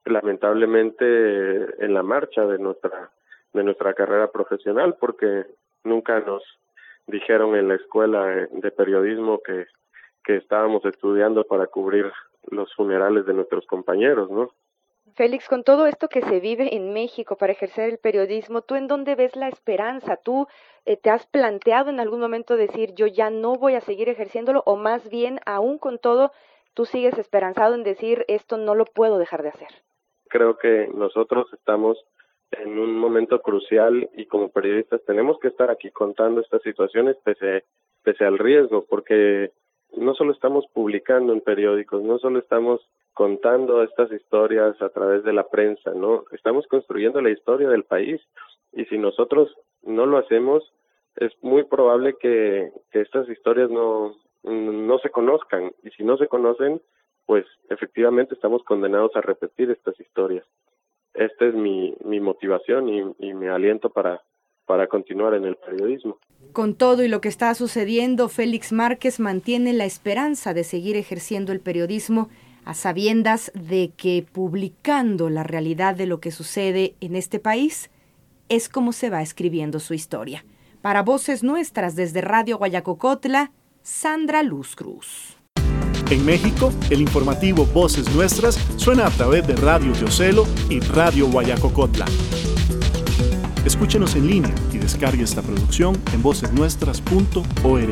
lamentablemente, en la marcha de nuestra de nuestra carrera profesional, porque nunca nos dijeron en la escuela de periodismo que que estábamos estudiando para cubrir los funerales de nuestros compañeros, ¿no? Félix, con todo esto que se vive en México para ejercer el periodismo, ¿tú en dónde ves la esperanza? ¿Tú eh, te has planteado en algún momento decir yo ya no voy a seguir ejerciéndolo, o más bien, aún con todo, tú sigues esperanzado en decir esto no lo puedo dejar de hacer? Creo que nosotros estamos en un momento crucial, y como periodistas tenemos que estar aquí contando estas situaciones pese, pese al riesgo, porque no solo estamos publicando en periódicos, no solo estamos contando estas historias a través de la prensa, ¿no? Estamos construyendo la historia del país, y si nosotros no lo hacemos, es muy probable que, que estas historias no, no se conozcan, y si no se conocen, pues efectivamente estamos condenados a repetir estas historias. Esta es mi, mi motivación y, y mi aliento para para continuar en el periodismo. Con todo y lo que está sucediendo, Félix Márquez mantiene la esperanza de seguir ejerciendo el periodismo a sabiendas de que publicando la realidad de lo que sucede en este país es como se va escribiendo su historia. Para Voces Nuestras desde Radio Guayacocotla, Sandra Luz Cruz. En México, el informativo Voces Nuestras suena a través de Radio Teocelo y Radio Guayacocotla. Escúchenos en línea y descargue esta producción en voces nuestras punto org.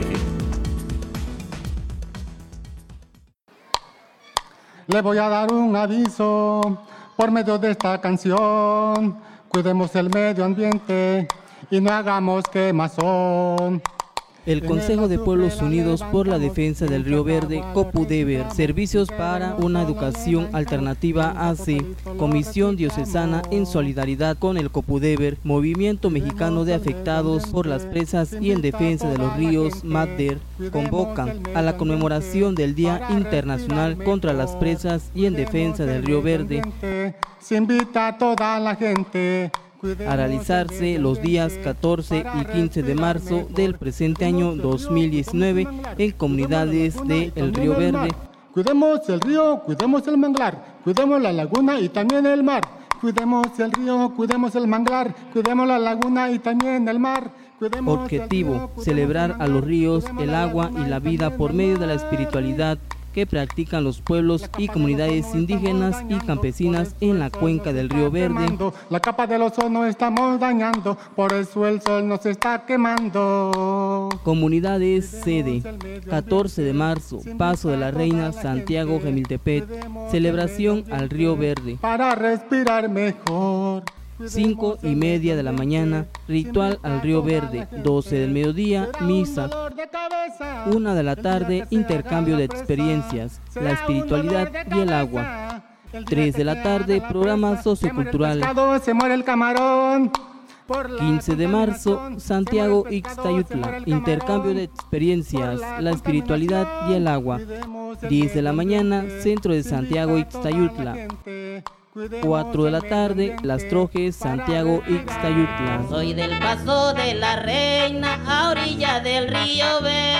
Le voy a dar un aviso por medio de esta canción. Cuidemos el medio ambiente y no hagamos quemazón. El Consejo de Pueblos Unidos por la Defensa del Río Verde, COPUDEVER, Servicios para una Educación Alternativa A C, Comisión Diocesana en solidaridad con el COPUDEVER, Movimiento Mexicano de Afectados por las Presas y en Defensa de los Ríos, MADDER, convocan a la conmemoración del Día Internacional contra las Presas y en Defensa del Río Verde. Se invita a toda la gente a realizarse los días catorce y quince de marzo del presente año dos mil diecinueve en comunidades de El Río Verde. Cuidemos el río, cuidemos el manglar, cuidemos la laguna y también el mar. Cuidemos el río, cuidemos el manglar, cuidemos la laguna y también el mar. Objetivo: celebrar a los ríos, el agua y la vida por medio de la espiritualidad que practican los pueblos y comunidades indígenas y campesinas en la cuenca del Río Verde. La capa del ozono estamos dañando, por eso el sol nos está quemando. Comunidades sede: catorce de marzo, Paso de la Reina, Santiago, Gemiltepec, celebración al Río Verde. Para respirar mejor. cinco y media de la mañana, ritual al Río Verde. doce del mediodía, misa. una de la tarde, intercambio de experiencias, la espiritualidad y el agua. tres de la tarde, programa sociocultural. Se muere el camarón. quince de marzo, Santiago Ixtayutla, intercambio de experiencias, la espiritualidad y el agua. diez de la mañana, Centro de Santiago Ixtayutla. cuatro de la tarde, Las Trojes, Santiago Ixtayutla. Soy del Paso de la Reina, a orilla del Río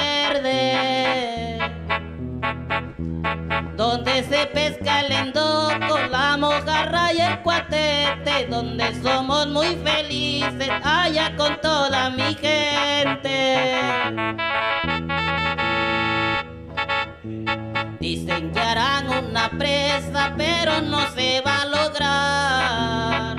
Verde, donde se pesca el endoco, la mojarra y el cuatete, donde somos muy felices, allá con toda mi gente. Dicen que harán una presa, pero no se va a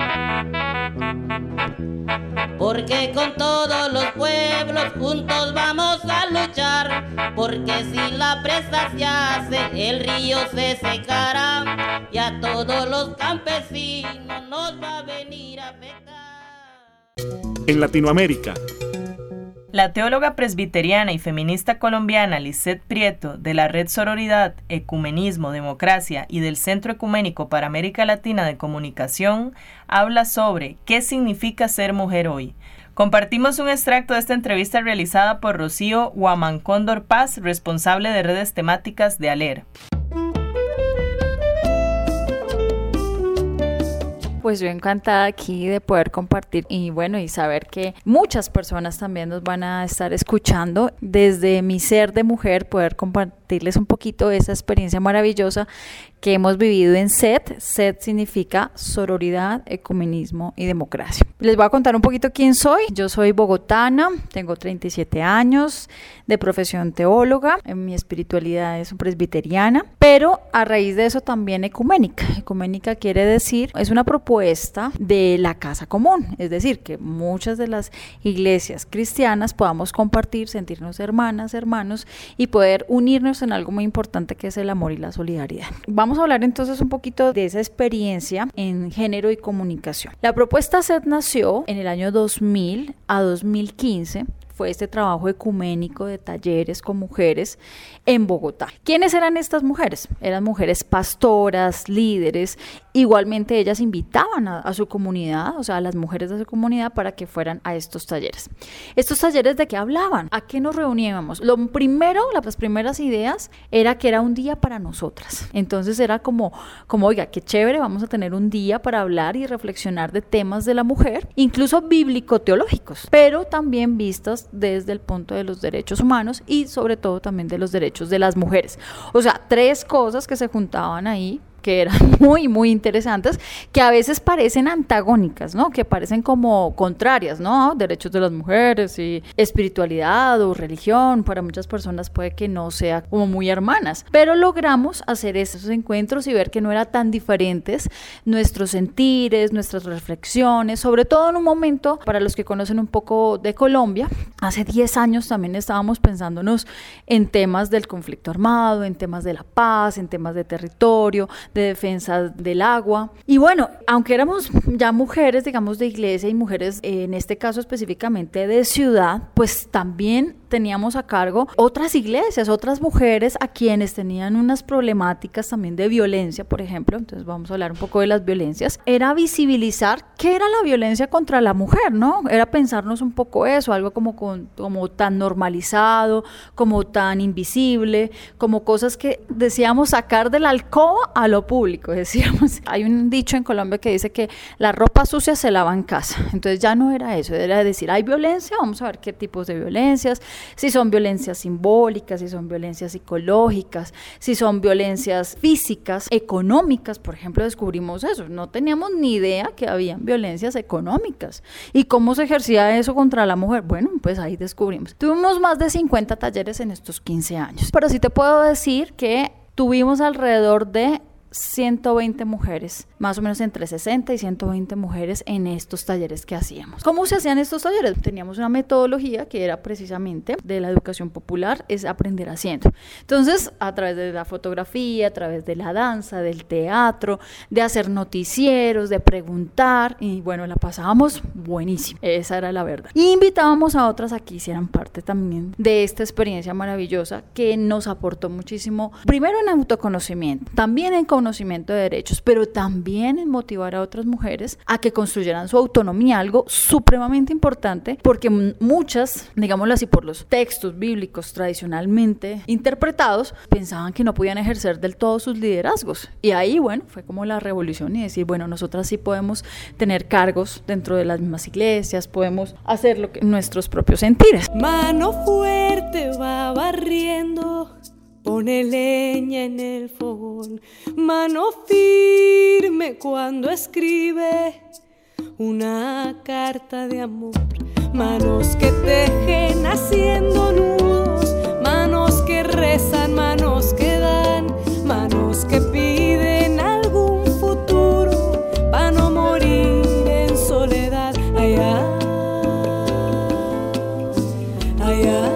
lograr, porque con todos los pueblos juntos vamos a luchar, porque si la presa se hace, el río se secará, y a todos los campesinos nos va a venir a afectar. En Latinoamérica. La teóloga presbiteriana y feminista colombiana Lisette Prieto, de la Red Sororidad, Ecumenismo, Democracia y del Centro Ecuménico para América Latina de Comunicación, habla sobre qué significa ser mujer hoy. Compartimos un extracto de esta entrevista realizada por Rocío Huamancóndor Paz, responsable de redes temáticas de ALER. Pues yo encantada aquí de poder compartir y bueno, y saber que muchas personas también nos van a estar escuchando. Desde mi ser de mujer, poder compartirles un poquito esa experiencia maravillosa que hemos vivido en S E T. S E T significa Sororidad, Ecumenismo y Democracia. Les voy a contar un poquito quién soy. Yo soy bogotana, tengo treinta y siete años, de profesión teóloga, en mi espiritualidad es presbiteriana, pero a raíz de eso también ecuménica. Ecuménica quiere decir, es una propuesta de la casa común, es decir, que muchas de las iglesias cristianas podamos compartir, sentirnos hermanas, hermanos y poder unirnos en algo muy importante que es el amor y la solidaridad. Vamos a hablar entonces un poquito de esa experiencia en género y comunicación. La propuesta S E T nació en el año dos mil a dos mil quince. Fue este trabajo ecuménico de talleres con mujeres en Bogotá. ¿Quiénes eran estas mujeres? Eran mujeres pastoras, líderes. Igualmente ellas invitaban a, a su comunidad, o sea, a las mujeres de su comunidad para que fueran a estos talleres. ¿Estos talleres de qué hablaban? ¿A qué nos reuníamos? Lo primero, las primeras ideas, era que era un día para nosotras. Entonces era como, como, oiga, qué chévere, vamos a tener un día para hablar y reflexionar de temas de la mujer, incluso bíblico-teológicos, pero también vistas desde el punto de los derechos humanos y sobre todo también de los derechos de las mujeres. O sea, tres cosas que se juntaban ahí que eran muy, muy interesantes, que a veces parecen antagónicas, ¿no? Que parecen como contrarias, ¿no? Derechos de las mujeres y espiritualidad o religión, para muchas personas puede que no sea como muy hermanas, pero logramos hacer esos encuentros y ver que no eran tan diferentes nuestros sentires, nuestras reflexiones, sobre todo en un momento, para los que conocen un poco de Colombia, hace diez años también estábamos pensándonos en temas del conflicto armado, en temas de la paz, en temas de territorio, de defensa del agua. Y bueno, aunque éramos ya mujeres, digamos, de iglesia y mujeres, eh, en este caso específicamente de ciudad, pues también teníamos a cargo otras iglesias, otras mujeres a quienes tenían unas problemáticas también de violencia, por ejemplo. Entonces vamos a hablar un poco de las violencias. Era visibilizar qué era la violencia contra la mujer, ¿no? Era pensarnos un poco eso, algo como, con, como tan normalizado, como tan invisible, como cosas que decíamos sacar de la alcoba a lo público, decíamos. Hay un dicho en Colombia que dice que la ropa sucia se lava en casa. Entonces ya no era eso, era decir, hay violencia, vamos a ver qué tipos de violencias, si son violencias simbólicas, si son violencias psicológicas, si son violencias físicas, económicas, por ejemplo, descubrimos eso, no teníamos ni idea que habían violencias económicas. ¿Y cómo se ejercía eso contra la mujer? Bueno, pues ahí descubrimos. Tuvimos más de cincuenta talleres en estos quince años, pero sí te puedo decir que tuvimos alrededor de ciento veinte mujeres, más o menos entre sesenta y ciento veinte mujeres en estos talleres que hacíamos. ¿Cómo se hacían estos talleres? Teníamos una metodología que era precisamente de la educación popular, es aprender haciendo. Entonces, a través de la fotografía, a través de la danza, del teatro, de hacer noticieros, de preguntar, y bueno, la pasábamos buenísimo, esa era la verdad. Y invitábamos a otras a que hicieran parte también de esta experiencia maravillosa que nos aportó muchísimo, primero en autoconocimiento, también en conocimiento de derechos, pero también en motivar a otras mujeres a que construyeran su autonomía, algo supremamente importante, porque muchas, digámoslo así, por los textos bíblicos tradicionalmente interpretados, pensaban que no podían ejercer del todo sus liderazgos. Y ahí, bueno, fue como la revolución y decir, bueno, nosotras sí podemos tener cargos dentro de las mismas iglesias, podemos hacer lo que nuestros propios sentires. Mano fuerte va barriendo, pone leña en el fogón, mano firme cuando escribe una carta de amor, manos que tejen haciendo nudos, manos que rezan, manos que dan, manos que piden algún futuro para no morir en soledad. Allá, allá.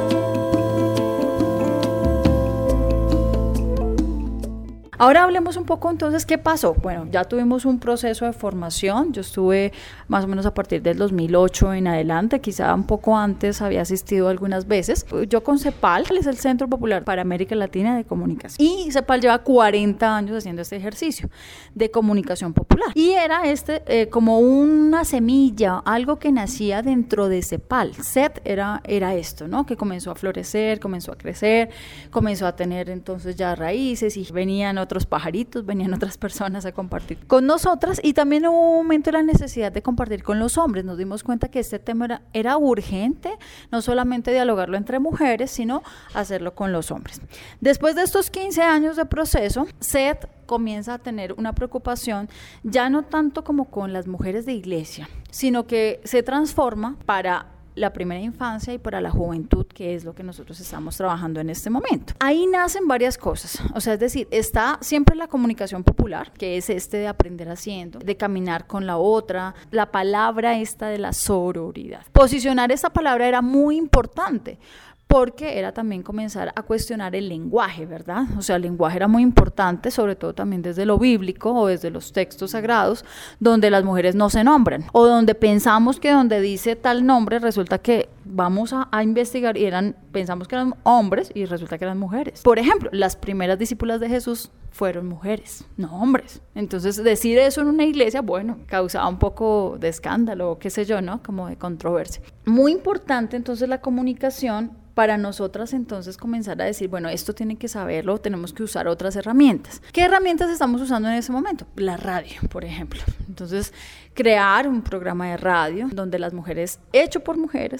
Ahora hablemos un poco entonces qué pasó. Bueno, ya tuvimos un proceso de formación, yo estuve más o menos a partir del dos mil ocho en adelante, quizá un poco antes había asistido algunas veces. Yo con CEPAL, es el Centro Popular para América Latina de Comunicación, y CEPAL lleva cuarenta años haciendo este ejercicio de comunicación popular, y era este eh, como una semilla, algo que nacía dentro de CEPAL. C E T era, era esto, ¿no? Que comenzó a florecer, comenzó a crecer, comenzó a tener entonces ya raíces y venían otros otros pajaritos, venían otras personas a compartir con nosotras, y también hubo un momento de la necesidad de compartir con los hombres. Nos dimos cuenta que este tema era, era urgente, no solamente dialogarlo entre mujeres, sino hacerlo con los hombres. Después de estos quince años de proceso, C E T comienza a tener una preocupación ya no tanto como con las mujeres de iglesia, sino que se transforma para la primera infancia y para la juventud, que es lo que nosotros estamos trabajando en este momento. Ahí nacen varias cosas, o sea, es decir, está siempre la comunicación popular, que es este de aprender haciendo, de caminar con la otra, la palabra esta de la sororidad. Posicionar esta palabra era muy importante, porque era también comenzar a cuestionar el lenguaje, ¿verdad? O sea, el lenguaje era muy importante, sobre todo también desde lo bíblico o desde los textos sagrados, donde las mujeres no se nombran, o donde pensamos que donde dice tal nombre, resulta que vamos a, a investigar y eran, pensamos que eran hombres y resulta que eran mujeres. Por ejemplo, las primeras discípulas de Jesús fueron mujeres, no hombres. Entonces, decir eso en una iglesia, bueno, causaba un poco de escándalo, o qué sé yo, ¿no? Como de controversia. Muy importante, entonces, la comunicación para nosotras, entonces, comenzar a decir, bueno, esto tiene que saberlo, tenemos que usar otras herramientas. ¿Qué herramientas estamos usando en ese momento? La radio, por ejemplo. Entonces, crear un programa de radio donde las mujeres, hecho por mujeres,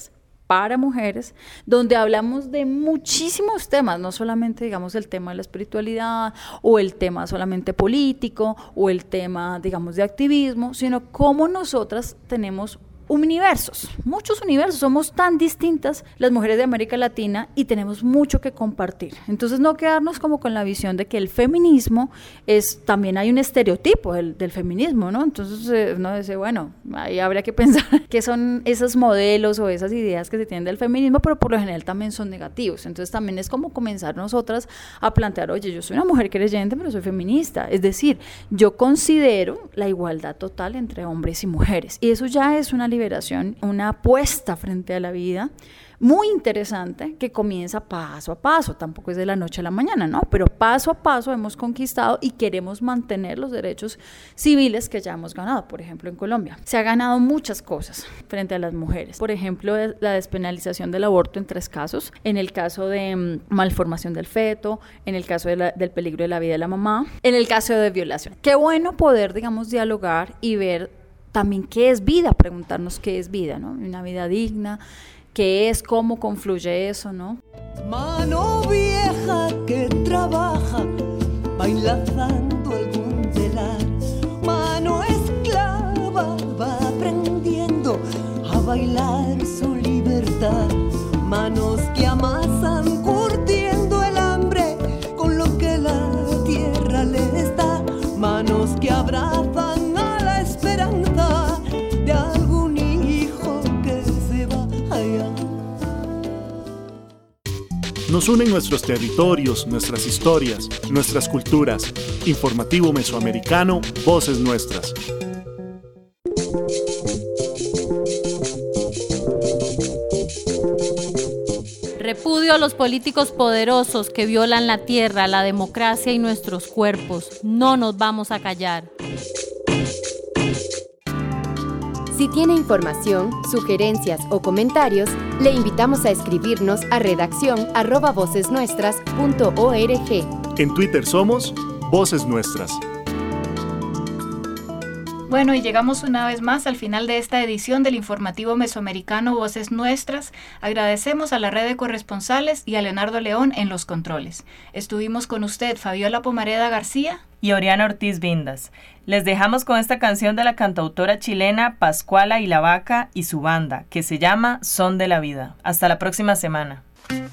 para mujeres, donde hablamos de muchísimos temas, no solamente, digamos, el tema de la espiritualidad o el tema solamente político o el tema, digamos, de activismo, sino cómo nosotras tenemos universos, muchos universos, somos tan distintas las mujeres de América Latina y tenemos mucho que compartir. Entonces no quedarnos como con la visión de que el feminismo es, también hay un estereotipo del, del feminismo, ¿no? Entonces eh, uno dice, bueno, ahí habría que pensar qué son esos modelos o esas ideas que se tienen del feminismo, pero por lo general también son negativos. Entonces también es como comenzar nosotras a plantear, oye, yo soy una mujer creyente, pero soy feminista. Es decir, yo considero la igualdad total entre hombres y mujeres. Y eso ya es una liberación, una apuesta frente a la vida muy interesante que comienza paso a paso, tampoco es de la noche a la mañana, ¿no? Pero paso a paso hemos conquistado y queremos mantener los derechos civiles que ya hemos ganado. Por ejemplo, en Colombia se ha ganado muchas cosas frente a las mujeres. Por ejemplo, la despenalización del aborto en tres casos, en el caso de um, malformación del feto, en el caso de la, del peligro de la vida de la mamá, en el caso de violación. Qué bueno poder, digamos, dialogar y ver también qué es vida, preguntarnos qué es vida, ¿no? Una vida digna, qué es, cómo confluye eso, ¿no? Mano vieja que trabaja, bailando algún telar. Mano esclava va aprendiendo a bailar su libertad. Manos que amasan curtiendo el hambre con lo que la tierra les da. Manos que abrazan de algún hijo que se va allá. Nos unen nuestros territorios, nuestras historias, nuestras culturas. Informativo Mesoamericano, Voces Nuestras. Repudio a los políticos poderosos que violan la tierra, la democracia y nuestros cuerpos. No nos vamos a callar. Si tiene información, sugerencias o comentarios, le invitamos a escribirnos a redacción arroba vocesnuestras punto org. En Twitter somos Voces Nuestras. Bueno, y llegamos una vez más al final de esta edición del informativo mesoamericano Voces Nuestras. Agradecemos a la red de corresponsales y a Leonardo León en los controles. Estuvimos con usted, Fabiola Pomareda García y Oriana Ortiz Vindas. Les dejamos con esta canción de la cantautora chilena Pascuala y la Vaca y su banda, que se llama Son de la Vida. Hasta la próxima semana.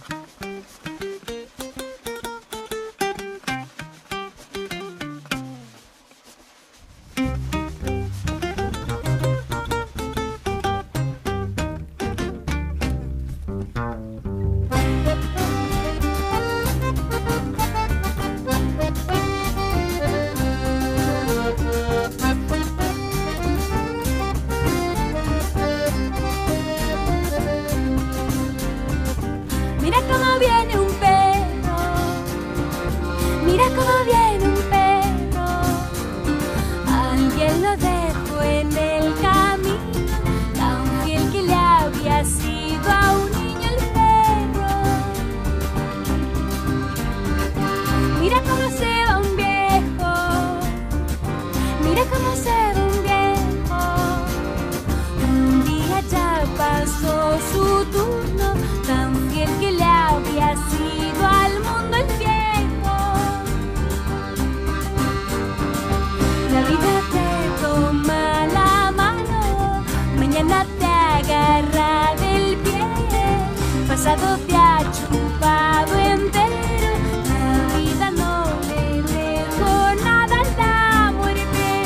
Pasado te ha chupado entero, la vida no le dejó nada a la muerte.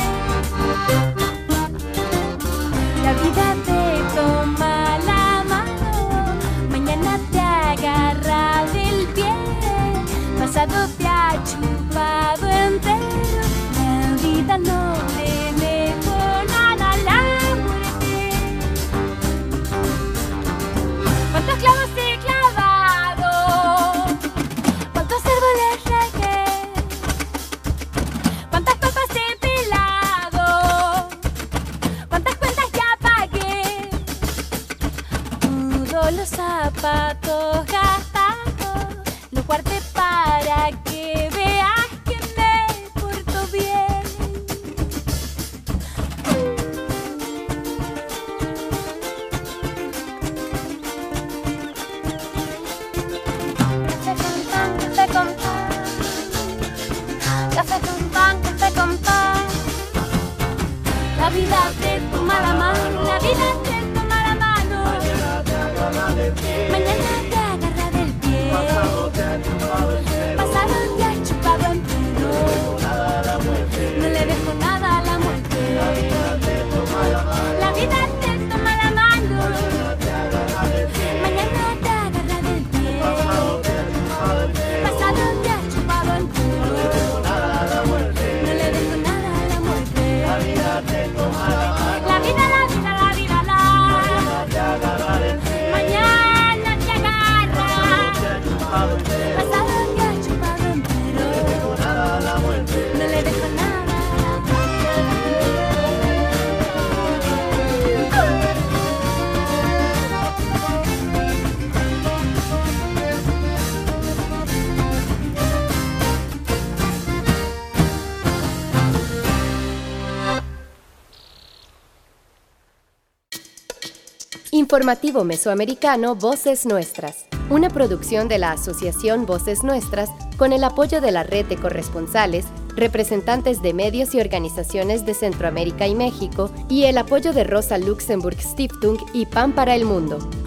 La vida te toma la mano, mañana te agarra del pie. Pasado te ha chupado entero, la vida no le dejó nada a la muerte. ¿Cuántos clavos te los zapatos gastados, los guardé para que veas que me porto bien. Informativo Mesoamericano Voces Nuestras, una producción de la Asociación Voces Nuestras con el apoyo de la Red de Corresponsales, representantes de medios y organizaciones de Centroamérica y México y el apoyo de Rosa Luxemburg Stiftung y Pan para el Mundo.